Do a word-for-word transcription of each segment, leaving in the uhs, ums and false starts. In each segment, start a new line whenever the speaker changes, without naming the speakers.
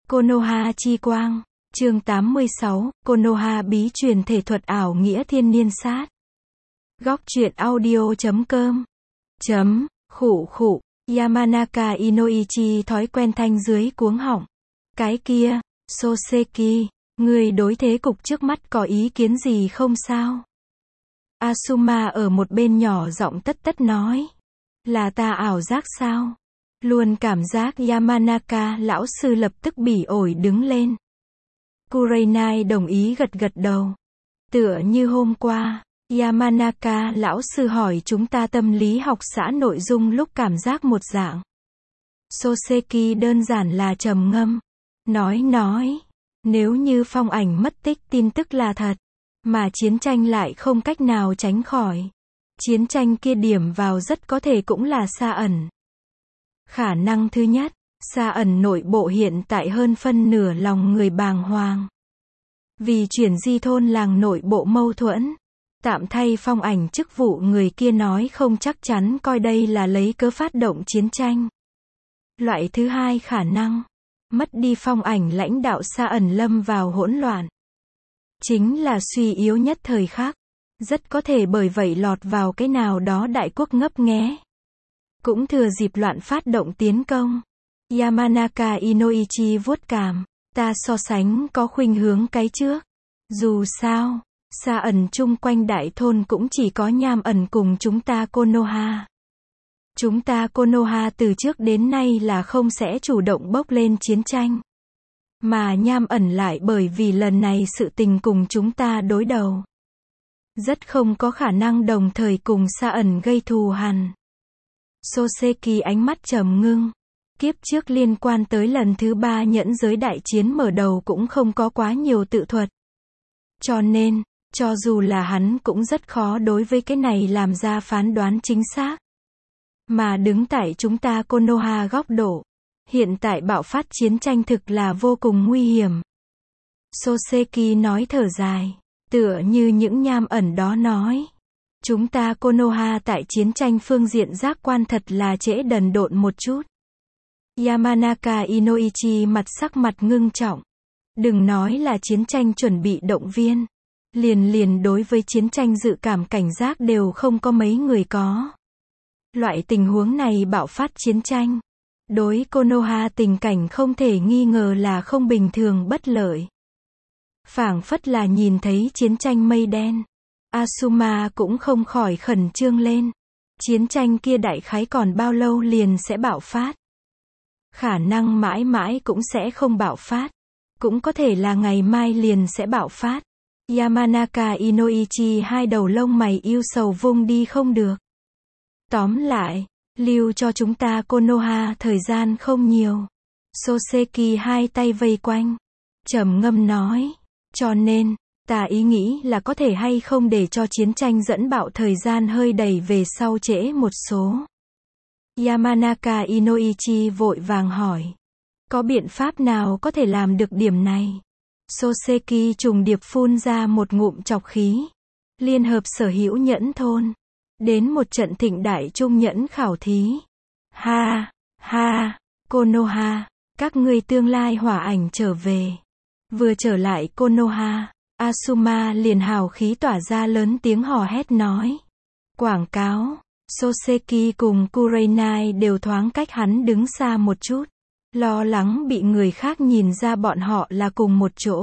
Konoha chi quang. Chương tám mươi sáu, Konoha bí truyền thể thuật ảo nghĩa thiên niên sát. Góc truyện audio chấm com. Chấm, khụ khụ, Yamanaka Inoichi thói quen thanh dưới cuống họng. Cái kia, Soseki, người đối thế cục trước mắt có ý kiến gì không sao? Asuma ở một bên nhỏ giọng tất tất nói. Là ta ảo giác sao? Luôn cảm giác Yamanaka lão sư lập tức bỉ ổi đứng lên. Kurenai đồng ý gật gật đầu. Tựa như hôm qua, Yamanaka lão sư hỏi chúng ta tâm lý học xã nội dung lúc cảm giác một dạng. Soseki đơn giản là trầm ngâm. Nói nói, nếu như phong ảnh mất tích tin tức là thật, mà chiến tranh lại không cách nào tránh khỏi. Chiến tranh kia điểm vào rất có thể cũng là Sa ẩn. Khả năng thứ nhất, Sa ẩn nội bộ hiện tại hơn phân nửa lòng người bàng hoàng. Vì chuyển di thôn làng nội bộ mâu thuẫn, tạm thay phong ảnh chức vụ người kia nói không chắc chắn coi đây là lấy cớ phát động chiến tranh. Loại thứ hai khả năng, mất đi phong ảnh lãnh đạo Sa ẩn lâm vào hỗn loạn. Chính là suy yếu nhất thời khắc. Rất có thể bởi vậy lọt vào cái nào đó đại quốc ngấp nghé. Cũng thừa dịp loạn phát động tiến công. Yamanaka Inoichi vuốt cằm. Ta so sánh có khuynh hướng cái trước. Dù sao, Sa ẩn chung quanh đại thôn cũng chỉ có Nham ẩn cùng chúng ta Konoha. Chúng ta Konoha từ trước đến nay là không sẽ chủ động bốc lên chiến tranh. Mà Nham ẩn lại bởi vì lần này sự tình cùng chúng ta đối đầu. Rất không có khả năng đồng thời cùng Sa ẩn gây thù hằn. Soseki ánh mắt trầm ngưng. Kiếp trước liên quan tới lần thứ ba nhẫn giới đại chiến mở đầu cũng không có quá nhiều tự thuật. Cho nên, cho dù là hắn cũng rất khó đối với cái này làm ra phán đoán chính xác. Mà đứng tại chúng ta Konoha góc độ, hiện tại bạo phát chiến tranh thực là vô cùng nguy hiểm. Soseki nói thở dài. Tựa như những Nham ẩn đó nói. Chúng ta Konoha tại chiến tranh phương diện giác quan thật là trễ đần độn một chút. Yamanaka Inoichi mặt sắc mặt ngưng trọng. Đừng nói là chiến tranh chuẩn bị động viên. Liền liền đối với chiến tranh dự cảm cảnh giác đều không có mấy người có. Loại tình huống này bạo phát chiến tranh. Đối Konoha tình cảnh không thể nghi ngờ là không bình thường bất lợi. Phảng phất là nhìn thấy chiến tranh mây đen. Asuma cũng không khỏi khẩn trương lên. Chiến tranh kia đại khái còn bao lâu liền sẽ bạo phát. Khả năng mãi mãi cũng sẽ không bạo phát. Cũng có thể là ngày mai liền sẽ bạo phát. Yamanaka Inoichi hai đầu lông mày yêu sầu vung đi không được. Tóm lại, lưu cho chúng ta Konoha thời gian không nhiều. Soseki hai tay vây quanh. Trầm ngâm nói. Cho nên, ta ý nghĩ là có thể hay không để cho chiến tranh dẫn bạo thời gian hơi đẩy về sau trễ một số. Yamanaka Inoichi vội vàng hỏi. Có biện pháp nào có thể làm được điểm này? Soseki trùng điệp phun ra một ngụm trọc khí. Liên hợp sở hữu nhẫn thôn. Đến một trận thịnh đại trung nhẫn khảo thí. Ha, ha, Konoha, các ngươi tương lai hỏa ảnh trở về. Vừa trở lại Konoha, Asuma liền hào khí tỏa ra lớn tiếng hò hét nói. Quảng cáo, Soseki cùng Kurenai đều thoáng cách hắn đứng xa một chút. Lo lắng bị người khác nhìn ra bọn họ là cùng một chỗ.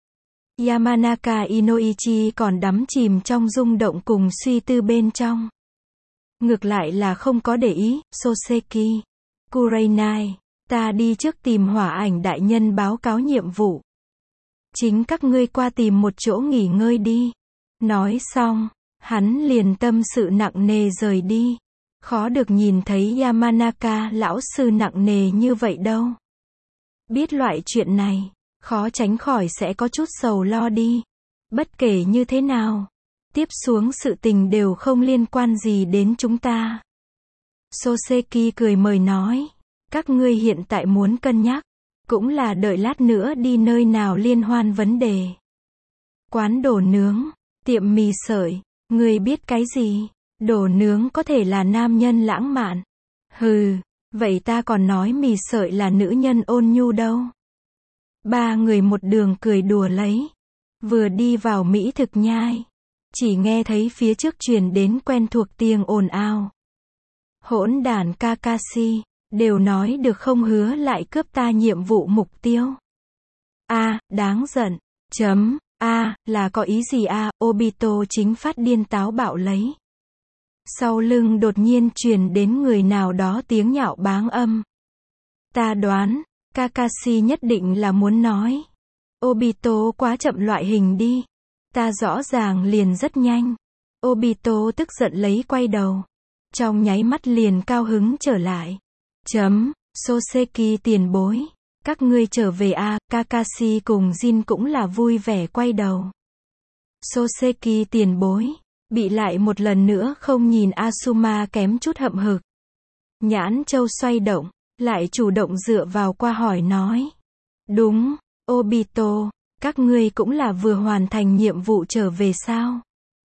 Yamanaka Inoichi còn đắm chìm trong rung động cùng suy tư bên trong. Ngược lại là không có để ý, Soseki, Kurenai, ta đi trước tìm hỏa ảnh đại nhân báo cáo nhiệm vụ. Chính các ngươi qua tìm một chỗ nghỉ ngơi đi. Nói xong, hắn liền tâm sự nặng nề rời đi. Khó được nhìn thấy Yamanaka lão sư nặng nề như vậy đâu. Biết loại chuyện này, khó tránh khỏi sẽ có chút sầu lo đi. Bất kể như thế nào, tiếp xuống sự tình đều không liên quan gì đến chúng ta. Soseki cười mời nói. Các ngươi hiện tại muốn cân nhắc. Cũng là đợi lát nữa đi nơi nào liên hoan vấn đề. Quán đồ nướng, tiệm mì sợi, ngươi biết cái gì? Đồ nướng có thể là nam nhân lãng mạn. Hừ, vậy ta còn nói mì sợi là nữ nhân ôn nhu đâu. Ba người một đường cười đùa lấy. Vừa đi vào mỹ thực nhai. Chỉ nghe thấy phía trước truyền đến quen thuộc tiếng ồn ào. Hỗn đản Kakashi, đều nói được không hứa lại cướp ta nhiệm vụ mục tiêu. A, đáng giận. Chấm, A, là có ý gì a? Obito chính phát điên táo bạo lấy. Sau lưng đột nhiên truyền đến người nào đó tiếng nhạo báng âm. Ta đoán, Kakashi nhất định là muốn nói. Obito quá chậm loại hình đi. Ta rõ ràng liền rất nhanh. Obito tức giận lấy quay đầu. Trong nháy mắt liền cao hứng trở lại. Chấm, Soseki tiền bối. Các ngươi trở về a, Kakashi cùng Jin cũng là vui vẻ quay đầu. Soseki tiền bối. Bị lại một lần nữa không nhìn Asuma kém chút hậm hực. Nhãn châu xoay động, lại chủ động dựa vào qua hỏi nói. Đúng, Obito, các ngươi cũng là vừa hoàn thành nhiệm vụ trở về sao?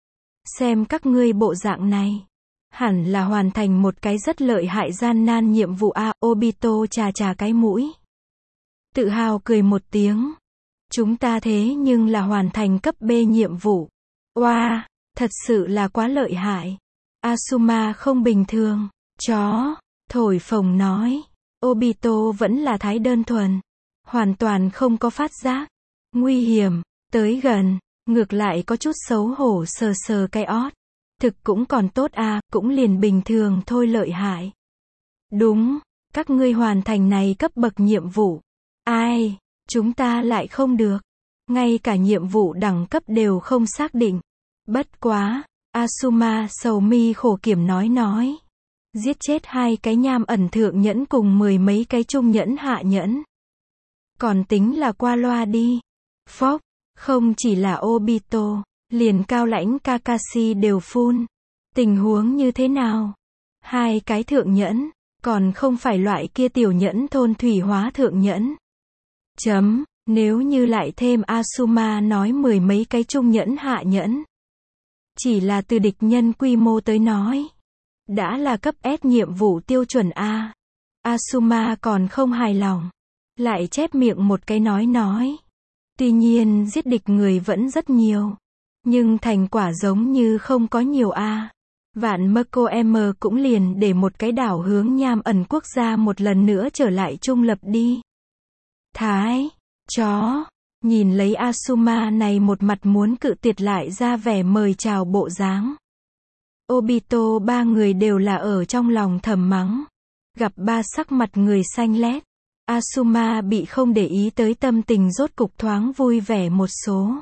Xem các ngươi bộ dạng này. Hẳn là hoàn thành một cái rất lợi hại gian nan nhiệm vụ a. Obito chà chà cái mũi. Tự hào cười một tiếng. Chúng ta thế nhưng là hoàn thành cấp B nhiệm vụ. Oa, wow, thật sự là quá lợi hại. Asuma không bình thường. Chó, thổi phồng nói. Obito vẫn là thái đơn thuần. Hoàn toàn không có phát giác. Nguy hiểm, tới gần, ngược lại có chút xấu hổ sờ sờ cái ót. Thực cũng còn tốt a, à, cũng liền bình thường thôi lợi hại. Đúng, các ngươi hoàn thành này cấp bậc nhiệm vụ. Ai, chúng ta lại không được. Ngay cả nhiệm vụ đẳng cấp đều không xác định. Bất quá, Asuma sầu mi khổ kiểm nói nói. Giết chết hai cái nham ẩn thượng nhẫn cùng mười mấy cái trung nhẫn hạ nhẫn. Còn tính là qua loa đi. Phốc, không chỉ là Obito, liền cao lãnh Kakashi đều phun. Tình huống như thế nào? Hai cái thượng nhẫn, còn không phải loại kia tiểu nhẫn thôn thủy hóa thượng nhẫn. Chấm, nếu như lại thêm Asuma nói mười mấy cái trung nhẫn hạ nhẫn. Chỉ là từ địch nhân quy mô tới nói. Đã là cấp S nhiệm vụ tiêu chuẩn A. Asuma còn không hài lòng. Lại chép miệng một cái nói nói. Tuy nhiên giết địch người vẫn rất nhiều. Nhưng thành quả giống như không có nhiều A. Vạn mơ cô em cũng liền để một cái đảo hướng nham ẩn quốc gia một lần nữa trở lại trung lập đi. Thái, chó, nhìn lấy Asuma này một mặt muốn cự tuyệt lại ra vẻ mời chào bộ dáng. Obito ba người đều là ở trong lòng thầm mắng. Gặp ba sắc mặt người xanh lét. Asuma bị không để ý tới tâm tình rốt cục thoáng vui vẻ một số.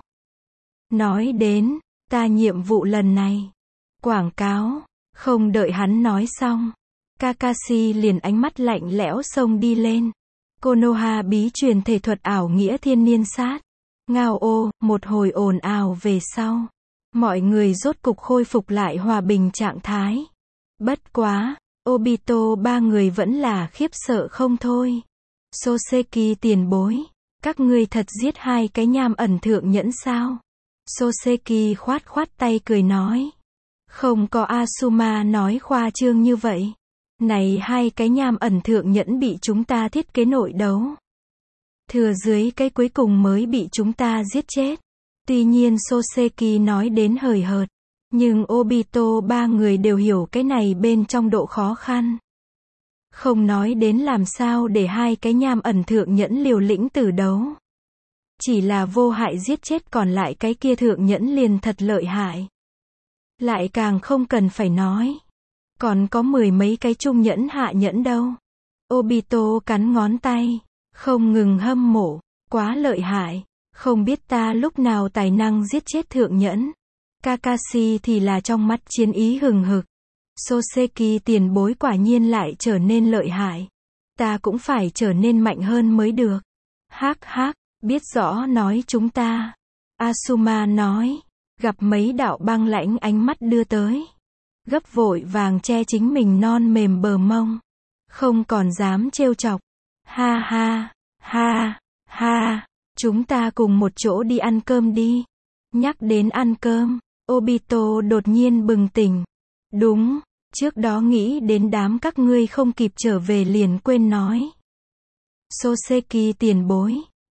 Nói đến, ta nhiệm vụ lần này. Quảng cáo, không đợi hắn nói xong. Kakashi liền ánh mắt lạnh lẽo xông đi lên. Konoha bí truyền thể thuật ảo nghĩa thiên niên sát. Ngao ô, một hồi ồn ào về sau. Mọi người rốt cục khôi phục lại hòa bình trạng thái. Bất quá, Obito ba người vẫn là khiếp sợ không thôi. Soseki tiền bối, các ngươi thật giết hai cái nham ẩn thượng nhẫn sao? Soseki khoát khoát tay cười nói. Không có Asuma nói khoa trương như vậy. Này hai cái nham ẩn thượng nhẫn bị chúng ta thiết kế nội đấu. Thừa dưới cái cuối cùng mới bị chúng ta giết chết. Tuy nhiên Soseki nói đến hời hợt. Nhưng Obito ba người đều hiểu cái này bên trong độ khó khăn. Không nói đến làm sao để hai cái nham ẩn thượng nhẫn liều lĩnh tử đấu. Chỉ là vô hại giết chết còn lại cái kia thượng nhẫn liền thật lợi hại. Lại càng không cần phải nói. Còn có mười mấy cái trung nhẫn hạ nhẫn đâu. Obito cắn ngón tay. Không ngừng hâm mộ. Quá lợi hại. Không biết ta lúc nào tài năng giết chết thượng nhẫn. Kakashi thì là trong mắt chiến ý hừng hực. Soseki tiền bối quả nhiên lại trở nên lợi hại. Ta cũng phải trở nên mạnh hơn mới được. Hắc hắc, biết rõ nói chúng ta. Asuma nói. Gặp mấy đạo băng lãnh ánh mắt đưa tới. Gấp vội vàng che chính mình non mềm bờ mông. Không còn dám trêu chọc. Ha ha, ha, ha. Chúng ta cùng một chỗ đi ăn cơm đi. Nhắc đến ăn cơm, Obito đột nhiên bừng tỉnh. Đúng, trước đó nghĩ đến đám các ngươi không kịp trở về liền quên nói. Soseki tiền bối,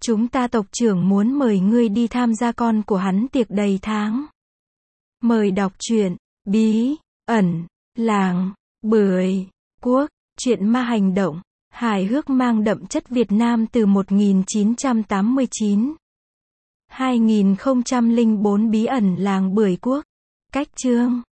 Chúng ta tộc trưởng muốn mời ngươi đi tham gia con của hắn tiệc đầy tháng. Mời đọc truyện Bí ẩn làng Bưởi Quốc, truyện ma hành động, hài hước mang đậm chất Việt Nam từ một nghìn chín trăm tám mươi chín. hai nghìn không trăm lẻ bốn Bí ẩn làng Bưởi Quốc. Cách chương